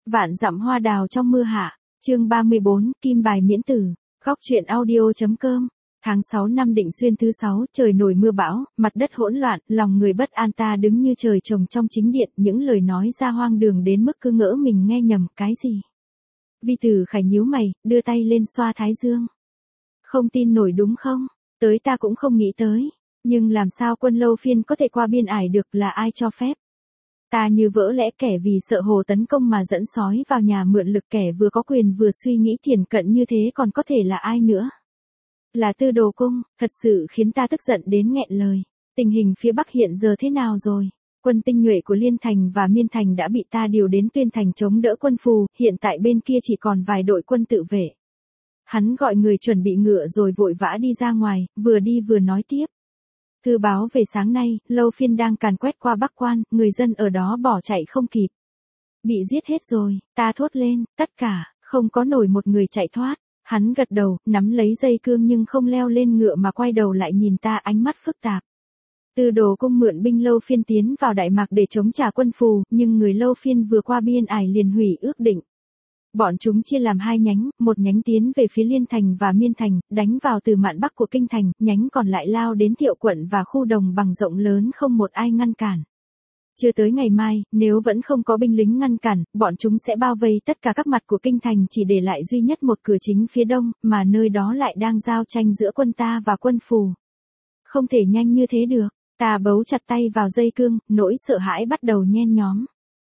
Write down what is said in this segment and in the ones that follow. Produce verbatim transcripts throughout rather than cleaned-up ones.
Vạn dặm hoa đào trong mưa hạ, chương ba mươi bốn, kim bài miễn tử, góc truyện audio.com. Tháng sáu năm Định Xuyên thứ sáu, trời nổi mưa bão, mặt đất hỗn loạn, lòng người bất an, ta đứng như trời trồng trong chính điện, những lời nói ra hoang đường đến mức cứ ngỡ mình nghe nhầm, cái gì? Vi Tử Khải nhíu mày, đưa tay lên xoa thái dương. Không tin nổi đúng không? Tới ta cũng không nghĩ tới. Nhưng làm sao quân Lâu Phiên có thể qua biên ải được, là ai cho phép? Ta như vỡ lẽ, kẻ vì sợ Hồ tấn công mà dẫn sói vào nhà mượn lực, kẻ vừa có quyền vừa suy nghĩ thiển cận như thế còn có thể là ai nữa? Là Tư Đồ Cung, thật sự khiến ta tức giận đến nghẹn lời. Tình hình phía Bắc hiện giờ thế nào rồi? Quân tinh nhuệ của Liên Thành và Miên Thành đã bị ta điều đến Tuyên Thành chống đỡ quân Phù, hiện tại bên kia chỉ còn vài đội quân tự vệ. Hắn gọi người chuẩn bị ngựa rồi vội vã đi ra ngoài, vừa đi vừa nói tiếp. Thư báo về sáng nay, Lâu Phiên đang càn quét qua Bắc Quan, người dân ở đó bỏ chạy không kịp. Bị giết hết rồi, ta thốt lên, tất cả, không có nổi một người chạy thoát. Hắn gật đầu, nắm lấy dây cương nhưng không leo lên ngựa mà quay đầu lại nhìn ta, ánh mắt phức tạp. Tư Đồ Cung mượn binh Lâu Phiên tiến vào Đại Mạc để chống trả quân Phù, nhưng người Lâu Phiên vừa qua biên ải liền hủy ước định. Bọn chúng chia làm hai nhánh, một nhánh tiến về phía Liên Thành và Miên Thành, đánh vào từ mạn bắc của kinh thành, nhánh còn lại lao đến Thiệu quận và khu đồng bằng rộng lớn không một ai ngăn cản. Chưa tới ngày mai, nếu vẫn không có binh lính ngăn cản, bọn chúng sẽ bao vây tất cả các mặt của kinh thành, chỉ để lại duy nhất một cửa chính phía đông, mà nơi đó lại đang giao tranh giữa quân ta và quân Phù. Không thể nhanh như thế được, ta bấu chặt tay vào dây cương, nỗi sợ hãi bắt đầu nhen nhóm.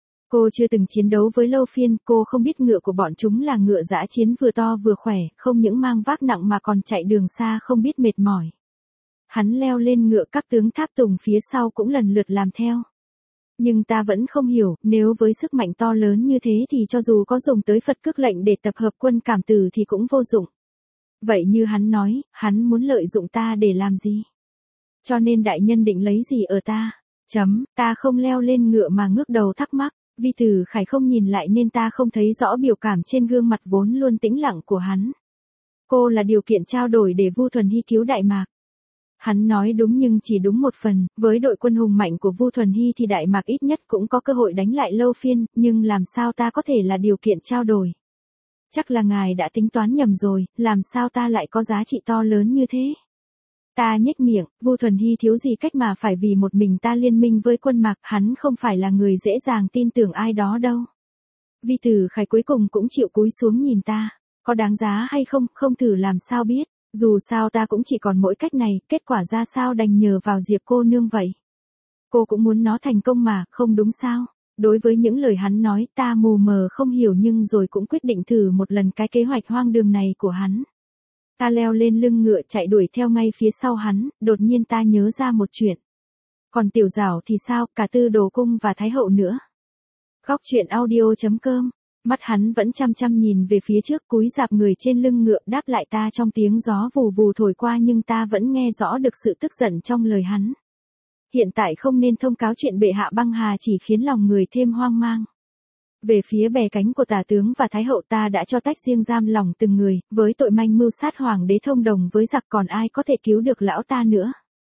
Cô chưa từng chiến đấu với Lâu Phiên, cô không biết ngựa của bọn chúng là ngựa dã chiến vừa to vừa khỏe, không những mang vác nặng mà còn chạy đường xa không biết mệt mỏi. Hắn leo lên ngựa, các tướng tháp tùng phía sau cũng lần lượt làm theo. Nhưng ta vẫn không hiểu, nếu với sức mạnh to lớn như thế thì cho dù có dùng tới Phật cước lệnh để tập hợp quân cảm tử thì cũng vô dụng. Vậy như hắn nói, hắn muốn lợi dụng ta để làm gì? Cho nên đại nhân định lấy gì ở ta? Chấm, ta không leo lên ngựa mà ngước đầu thắc mắc. Vi Tử Khải không nhìn lại nên ta không thấy rõ biểu cảm trên gương mặt vốn luôn tĩnh lặng của hắn. Cô là điều kiện trao đổi để Vu Thuần Hy cứu Đại Mạc. Hắn nói đúng nhưng chỉ đúng một phần, với đội quân hùng mạnh của Vu Thuần Hy thì Đại Mạc ít nhất cũng có cơ hội đánh lại Lâu Phiên, nhưng làm sao ta có thể là điều kiện trao đổi? Chắc là ngài đã tính toán nhầm rồi, làm sao ta lại có giá trị to lớn như thế? Ta nhếch miệng, Vu Thuần Hy thiếu gì cách mà phải vì một mình ta liên minh với quân Mạc, hắn không phải là người dễ dàng tin tưởng ai đó đâu. Vi Tử Khải cuối cùng cũng chịu cúi xuống nhìn ta, có đáng giá hay không, không thử làm sao biết, dù sao ta cũng chỉ còn mỗi cách này, kết quả ra sao đành nhờ vào Diệp cô nương vậy. Cô cũng muốn nó thành công mà, không đúng sao? Đối với những lời hắn nói ta mù mờ không hiểu nhưng rồi cũng quyết định thử một lần cái kế hoạch hoang đường này của hắn. Ta leo lên lưng ngựa chạy đuổi theo ngay phía sau hắn, đột nhiên ta nhớ ra một chuyện. Còn Tiểu Giảo thì sao, cả Tư Đồ Cung và Thái Hậu nữa. Góc truyện audio.com, mắt hắn vẫn chăm chăm nhìn về phía trước, cúi rạp người trên lưng ngựa đáp lại ta trong tiếng gió vù vù thổi qua nhưng ta vẫn nghe rõ được sự tức giận trong lời hắn. Hiện tại không nên thông cáo chuyện bệ hạ băng hà chỉ khiến lòng người thêm hoang mang. Về phía bè cánh của tả tướng và thái hậu ta đã cho tách riêng giam lòng từng người, với tội manh mưu sát hoàng đế thông đồng với giặc còn ai có thể cứu được lão ta nữa.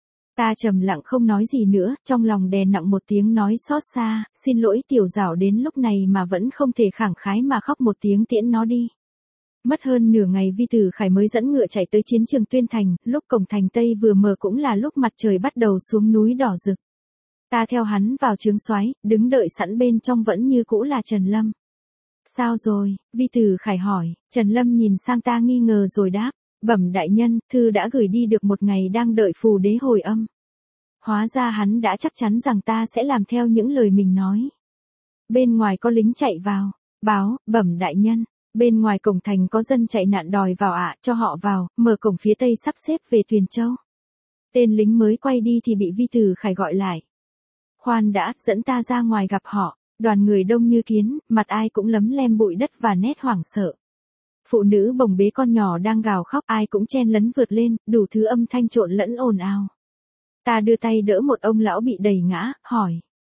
Ta trầm lặng không nói gì nữa, trong lòng đè nặng một tiếng nói xót xa, xin lỗi Tiểu Giảo đến lúc này mà vẫn không thể khẳng khái mà khóc một tiếng tiễn nó đi. Mất hơn nửa ngày Vi Tử Khải mới dẫn ngựa chạy tới chiến trường Tuyên Thành, lúc cổng thành Tây vừa mở cũng là lúc mặt trời bắt đầu xuống núi đỏ rực. Ta theo hắn vào trướng soái, đứng đợi sẵn bên trong vẫn như cũ là Trần Lâm. Sao rồi? Vi Tử Khải hỏi. Trần Lâm nhìn sang ta nghi ngờ rồi đáp, bẩm đại nhân, thư đã gửi đi được một ngày đang đợi Phù đế hồi âm. Hóa ra hắn đã chắc chắn rằng ta sẽ làm theo những lời mình nói. Bên ngoài có lính chạy vào, báo, bẩm đại nhân, bên ngoài cổng thành có dân chạy nạn đòi vào ạ, cho họ vào, mở cổng phía Tây sắp xếp về Tuyền Châu. Tên lính mới quay đi thì bị Vi Tử Khải gọi lại. Khoan đã, dẫn ta ra ngoài gặp họ, đoàn người đông như kiến, mặt ai cũng lấm lem bụi đất và nét hoảng sợ. Phụ nữ bồng bế con nhỏ đang gào khóc, ai cũng chen lấn vượt lên, đủ thứ âm thanh trộn lẫn ồn ào. Ta đưa tay đỡ một ông lão bị đẩy ngã, hỏi.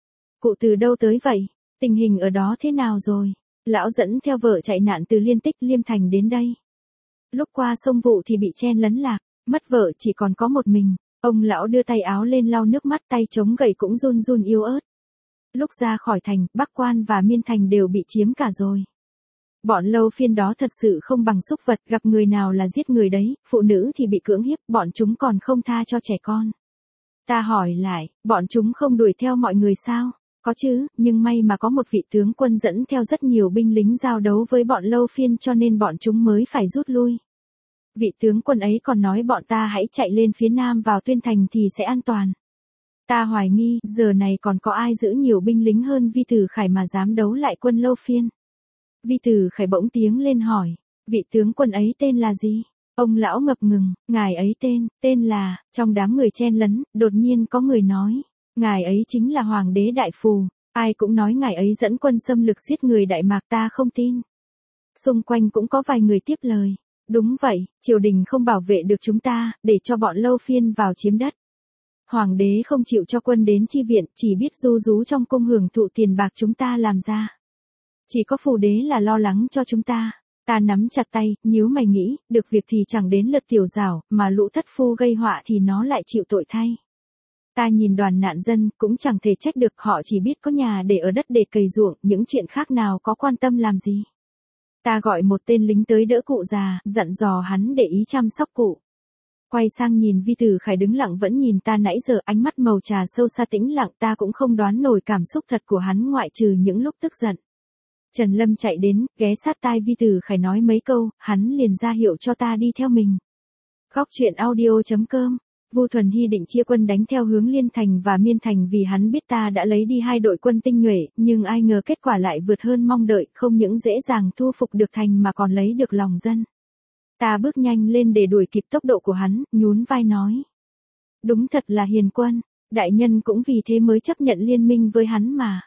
Cụ từ đâu tới vậy? Tình hình ở đó thế nào rồi? Lão dẫn theo vợ chạy nạn từ Liên Tích Liêm Thành đến đây. Lúc qua sông Vụ thì bị chen lấn lạc, mất vợ chỉ còn có một mình. Ông lão đưa tay áo lên lau nước mắt, tay chống gậy cũng run run yếu ớt. Lúc ra khỏi thành, Bắc Quan và Miên Thành đều bị chiếm cả rồi. Bọn Lâu Phiên đó thật sự không bằng súc vật, gặp người nào là giết người đấy, phụ nữ thì bị cưỡng hiếp, bọn chúng còn không tha cho trẻ con. Ta hỏi lại, bọn chúng không đuổi theo mọi người sao? Có chứ, nhưng may mà có một vị tướng quân dẫn theo rất nhiều binh lính giao đấu với bọn Lâu Phiên cho nên bọn chúng mới phải rút lui. Vị tướng quân ấy còn nói bọn ta hãy chạy lên phía nam vào Tuyên Thành thì sẽ an toàn. Ta hoài nghi, giờ này còn có ai giữ nhiều binh lính hơn Vi Tử Khải mà dám đấu lại quân Lâu Phiên. Vi Tử Khải bỗng tiếng lên hỏi, vị tướng quân ấy tên là gì? Ông lão ngập ngừng, ngài ấy tên, tên là, trong đám người chen lấn, đột nhiên có người nói, ngài ấy chính là Hoàng đế Đại Phù, ai cũng nói ngài ấy dẫn quân xâm lược giết người Đại Mạc, ta không tin. Xung quanh cũng có vài người tiếp lời, đúng vậy, triều đình không bảo vệ được chúng ta, để cho bọn Lâu Phiên vào chiếm đất. Hoàng đế không chịu cho quân đến chi viện, chỉ biết ru rú trong cung hưởng thụ tiền bạc chúng ta làm ra. Chỉ có Phù đế là lo lắng cho chúng ta. Ta nắm chặt tay, nhíu mày nghĩ, được việc thì chẳng đến lượt Tiểu Giảo, mà lũ thất phu gây họa thì nó lại chịu tội thay. Ta nhìn đoàn nạn dân, cũng chẳng thể trách được, họ chỉ biết có nhà để ở đất để cày ruộng, những chuyện khác nào có quan tâm làm gì. Ta gọi một tên lính tới đỡ cụ già, dặn dò hắn để ý chăm sóc cụ. Quay sang nhìn Vi Tử Khải đứng lặng vẫn nhìn ta nãy giờ, ánh mắt màu trà sâu xa tĩnh lặng, ta cũng không đoán nổi cảm xúc thật của hắn ngoại trừ những lúc tức giận. Trần Lâm chạy đến, ghé sát tai Vi Tử Khải nói mấy câu, hắn liền ra hiệu cho ta đi theo mình. Góc truyện audio chấm com. Vu Thuần Hy định chia quân đánh theo hướng Liên Thành và Miên Thành vì hắn biết ta đã lấy đi hai đội quân tinh nhuệ, nhưng ai ngờ kết quả lại vượt hơn mong đợi, không những dễ dàng thu phục được thành mà còn lấy được lòng dân. Ta bước nhanh lên để đuổi kịp tốc độ của hắn, nhún vai nói. Đúng thật là hiền quân, đại nhân cũng vì thế mới chấp nhận liên minh với hắn mà.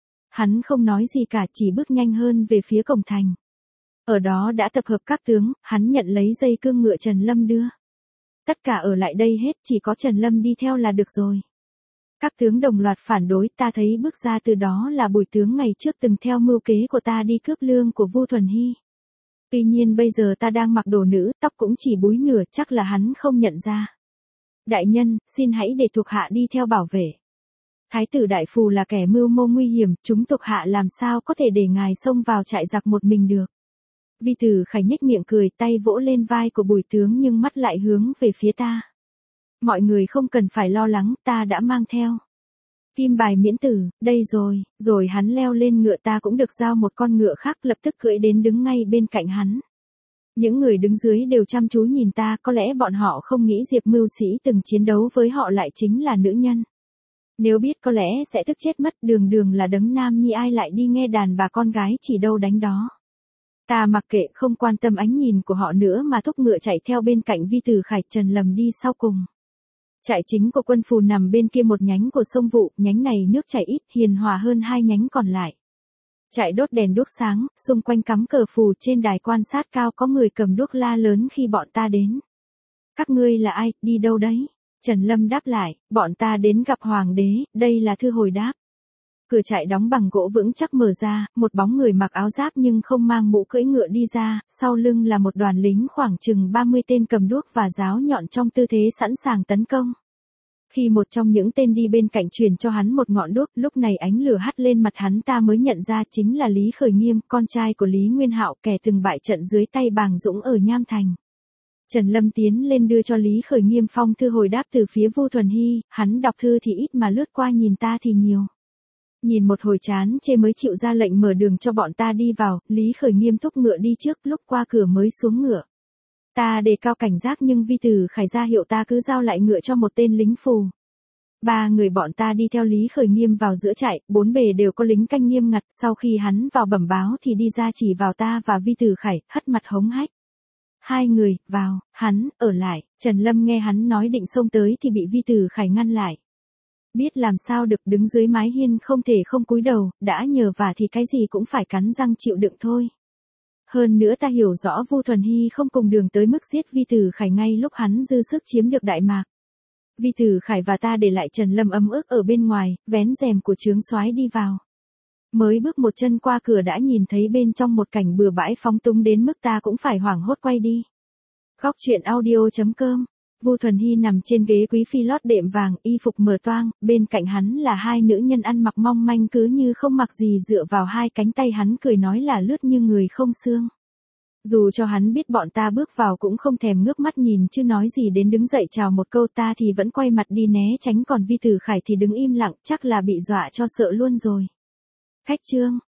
Hắn không nói gì cả, chỉ bước nhanh hơn về phía cổng thành. Ở đó đã tập hợp các tướng, hắn nhận lấy dây cương ngựa Trần Lâm đưa. Tất cả ở lại đây hết, chỉ có Trần Lâm đi theo là được rồi. Các tướng đồng loạt phản đối, ta thấy bước ra từ đó là Bùi tướng ngày trước từng theo mưu kế của ta đi cướp lương của Vu Thuần Hy. Tuy nhiên bây giờ ta đang mặc đồ nữ, tóc cũng chỉ búi nửa, chắc là hắn không nhận ra. Đại nhân, xin hãy để thuộc hạ đi theo bảo vệ. Thái tử Đại Phù là kẻ mưu mô nguy hiểm, chúng thuộc hạ làm sao có thể để ngài xông vào trại giặc một mình được. Vi Tử Khải nhếch miệng cười, tay vỗ lên vai của Bùi tướng nhưng mắt lại hướng về phía ta. Mọi người không cần phải lo lắng, ta đã mang theo kim bài miễn tử, đây rồi, rồi hắn leo lên ngựa, ta cũng được giao một con ngựa khác, lập tức cưỡi đến đứng ngay bên cạnh hắn. Những người đứng dưới đều chăm chú nhìn ta, có lẽ bọn họ không nghĩ Diệp Mưu Sĩ từng chiến đấu với họ lại chính là nữ nhân. Nếu biết có lẽ sẽ tức chết mất, đường đường là đấng nam nhi ai lại đi nghe đàn bà con gái chỉ đâu đánh đó. Ta mặc kệ, không quan tâm ánh nhìn của họ nữa mà thúc ngựa chạy theo bên cạnh Vi Tử Khải. Trần Lâm đi sau cùng. Trại chính của quân Phù nằm bên kia một nhánh của sông Vụ, nhánh này nước chảy ít, hiền hòa hơn hai nhánh còn lại. Trại đốt đèn đuốc sáng, xung quanh cắm cờ phù, trên đài quan sát cao có người cầm đuốc la lớn khi bọn ta đến. Các ngươi là ai, đi đâu đấy? Trần Lâm đáp lại, bọn ta đến gặp Hoàng đế, đây là thư hồi đáp. Cửa trại đóng bằng gỗ vững chắc mở ra, một bóng người mặc áo giáp nhưng không mang mũ cưỡi ngựa đi ra, sau lưng là một đoàn lính khoảng chừng ba mươi tên cầm đuốc và giáo nhọn trong tư thế sẵn sàng tấn công. Khi một trong những tên đi bên cạnh truyền cho hắn một ngọn đuốc, lúc này ánh lửa hắt lên mặt hắn, ta mới nhận ra chính là Lý Khởi Nghiêm, con trai của Lý Nguyên Hạo, kẻ từng bại trận dưới tay Bàng Dũng ở Nham Thành. Trần Lâm tiến lên đưa cho Lý Khởi Nghiêm phong thư hồi đáp từ phía Vu Thuần Hy, hắn đọc thư thì ít mà lướt qua nhìn ta thì nhiều. Nhìn một hồi chán chê mới chịu ra lệnh mở đường cho bọn ta đi vào, Lý Khởi Nghiêm thúc ngựa đi trước, lúc qua cửa mới xuống ngựa. Ta đề cao cảnh giác nhưng Vi Tử Khải ra hiệu ta cứ giao lại ngựa cho một tên lính Phù. Ba người bọn ta đi theo Lý Khởi Nghiêm vào giữa trại, bốn bề đều có lính canh nghiêm ngặt, sau khi hắn vào bẩm báo thì đi ra chỉ vào ta và Vi Tử Khải, hất mặt hống hách. Hai người, vào, hắn, ở lại. Trần Lâm nghe hắn nói định xông tới thì bị Vi Tử Khải ngăn lại. Biết làm sao được, đứng dưới mái hiên không thể không cúi đầu, đã nhờ vả thì cái gì cũng phải cắn răng chịu đựng thôi. Hơn nữa ta hiểu rõ Vu Thuần Hy không cùng đường tới mức giết Vi Tử Khải ngay lúc hắn dư sức chiếm được Đại Mạc. Vi Tử Khải và ta để lại Trần Lâm ấm ức ở bên ngoài, vén rèm của trướng soái đi vào. Mới bước một chân qua cửa đã nhìn thấy bên trong một cảnh bừa bãi phóng túng đến mức ta cũng phải hoảng hốt quay đi. Góc truyện audio chấm com Vu Thuần Hy nằm trên ghế quý phi lót đệm vàng, y phục mở toang, bên cạnh hắn là hai nữ nhân ăn mặc mong manh cứ như không mặc gì dựa vào hai cánh tay hắn cười nói là lướt như người không xương. Dù cho hắn biết bọn ta bước vào cũng không thèm ngước mắt nhìn chứ nói gì đến đứng dậy chào một câu ta thì vẫn quay mặt đi né tránh còn Vi Tử Khải thì đứng im lặng chắc là bị dọa cho sợ luôn rồi. Khách Trương,